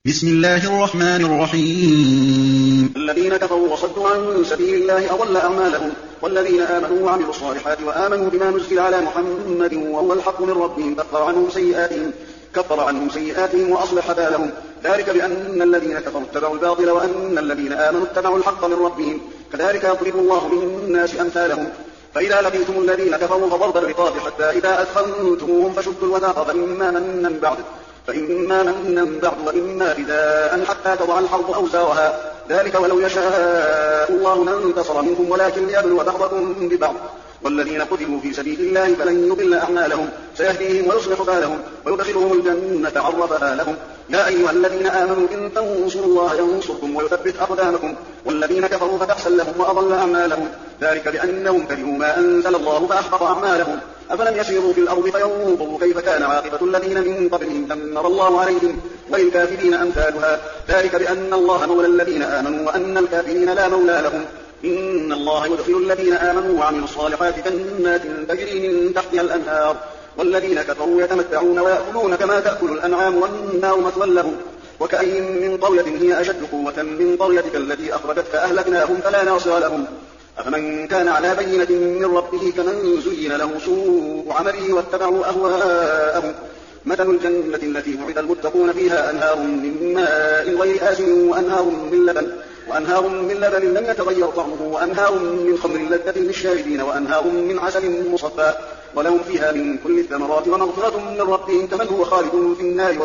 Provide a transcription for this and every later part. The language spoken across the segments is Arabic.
بسم الله الرحمن الرحيم. الذين كفروا وصدوا عن سبيل الله أضل أعمالهم والذين آمنوا وعملوا الصالحات وآمنوا بما نزل على محمد وهو الحق من ربهم كفر عنهم سيئاتهم وأصلح بالهم. ذلك بأن الذين كفروا اتبعوا الباطل وأن الذين آمنوا اتبعوا الحق من ربهم كذلك يضرب الله للناس أمثالهم. فإذا لقيتم الذين كفروا فضرب الرقاب حتى إذا أثخنتموهم فشدوا الوثاق فإما منا بعد وإما فداء حتى تضع الحرب أوزارها. ذلك ولو يشاء الله لانتصر منكم ولكن ليبلو بعضكم ببعض. والذين قتلوا في سبيل الله فلن يضل أعمالهم سيهديهم ويصلح بالهم ويدخلهم الجنة عرفها لهم. يا أيها الذين آمنوا إن تنصروا الله ينصركم ويثبت أقدامكم. والذين كفروا فتحسن لهم وأضل أعمالهم. ذلك بأنهم كرهوا ما أنزل الله فأحبط أعمالهم. أفلم يسيروا في الأرض فينظروا كيف كان عاقبة الذين من قبلهم دمر الله عليهم وللكافرين أمثالها. ذلك بأن الله مولى الذين آمنوا وأن الكافرين لا مولى لهم. إن الله يدخل الذين آمنوا وعملوا الصالحات جنات تجري من تحتها الأنهار والذين كفروا يتمتعون ويأكلون كما تأكل الأنعام والنار مثوى لهم. وكأين من قرية هي أشد قوة من قريتك التي أخرجتك أهلكناهم فلا ناصر لهم. أفمن كان على بينة من ربه كمن زين له سوء عمله واتبعوا أهواءهم. مثل الجنة التي وعد المتقون فيها أنهار من ماء غير آسن وأنهار من لبن لم يتغير طعمه وأنهار من خمر لذة للشاربين وأنهار من عسل مصفى ولهم فيها من كل الثمرات ومغفرة من ربهم كمن هو خالد في النار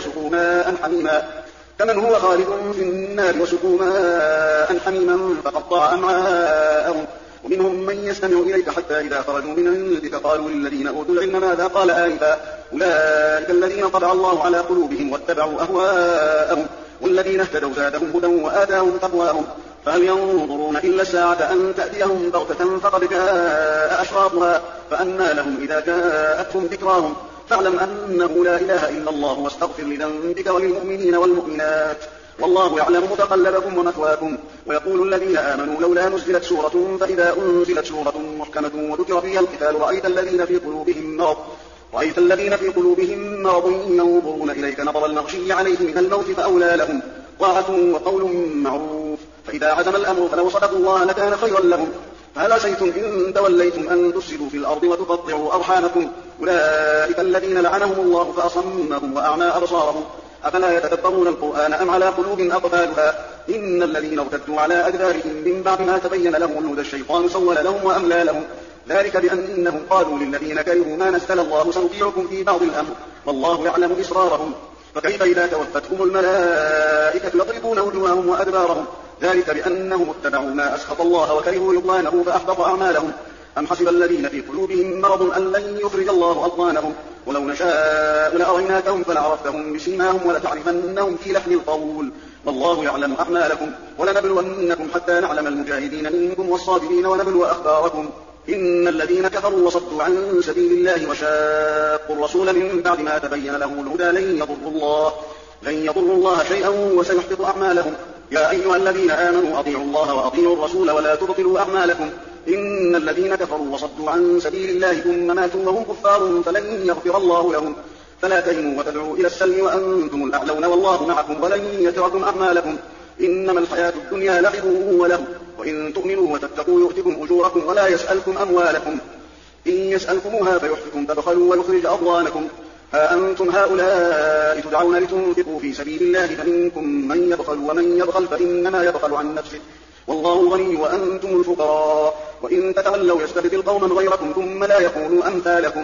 وسقوا ماء حميما فقطع أمعاءهم. ومنهم من يستمع إليك حتى إذا خرجوا من عندك قالوا للذين أوتوا العلم ماذا قال آنفا أولئك الذين طبع الله على قلوبهم واتبعوا أهواءهم. والذين اهتدوا زادهم هدى وآتاهم تقواهم. فهل ينظرون إلا الساعة أن تأتيهم بغتة فقد جاء أشراطها فأنى لهم إذا جاءتهم ذكراهم. فاعلم أنه لا إله إلا الله واستغفر لذنبك وللمؤمنين والمؤمنات والله يعلم متقلبكم ومثواكم. ويقول الذين آمنوا لولا نزلت سورة فإذا أنزلت سورة محكمة وذكر فيها القتال رأيت الذين في قلوبهم مرض ينظرون إليك نظر المغشي عليه من الموت فأولى لهم طاعة وقول معروف. فإذا عزم الأمر فلو صدقوا الله لكان خيرا لهم. فهل عسيتم إن توليتم أن تفسدوا في الأرض وتقطعوا أرحامكم أولئك الذين لعنهم الله فأصمهم وأعمى أبصارهم. أفلا يتدبرون القرآن أم على قلوب أقفالها. إن الذين ارتدوا على أدبارهم من بعد ما تبين لهم الهدى الشيطان سول لهم وأملى لهم. ذلك بأنهم قالوا للذين كرهوا ما نزل الله سنطيعكم في بعض الأمر والله يعلم إسرارهم. فكيف إذا توفتهم الملائكة يضربون وجوههم وأدبارهم. ذلك بأنهم اتبعوا ما أسخط الله وكرهوا رضوانه فأحبط أعمالهم. أم حسب الذين في قلوبهم مرض أن لن يخرج الله أضغانهم. ولو نشاء لأريناكهم فلعرفتهم بسيماهم ولتعرفنهم في لحن القول والله يعلم أعمالكم. ولنبلونكم حتى نعلم المجاهدين منكم والصابرين ونبلو أخباركم. إن الذين كفروا وصدوا عن سبيل الله وشاقوا الرسول من بعد ما تبين له الهدى لن يضروا الله شيئا وسيحبط أعمالهم. يا أيها الذين آمنوا أطيعوا الله وأطيعوا الرسول ولا تبطلوا أعمالكم. إن الذين كفروا وصدوا عن سبيل الله ثم ماتوا وهم كفار فلن يغفر الله لهم. فلا تهنوا وتدعوا إلى السلم وأنتم الأعلون والله معكم ولن يتركم أعمالكم. إنما الحياة الدنيا لعب ولهو وإن تؤمنوا وتتقوا يؤتكم أجوركم ولا يسألكم أموالكم. إن يسألكموها فيحفكم تبخلوا ويخرج أضغانكم. ها أنتم هؤلاء تدعون لتنفقوا في سبيل الله فمنكم من يبخل ومن يبخل فإنما يبخل عن نفسه والله الغني وأنتم الفقراء. وإن تتولوا يستبدل قوما غيركم ثم لا يكونوا أمثالكم.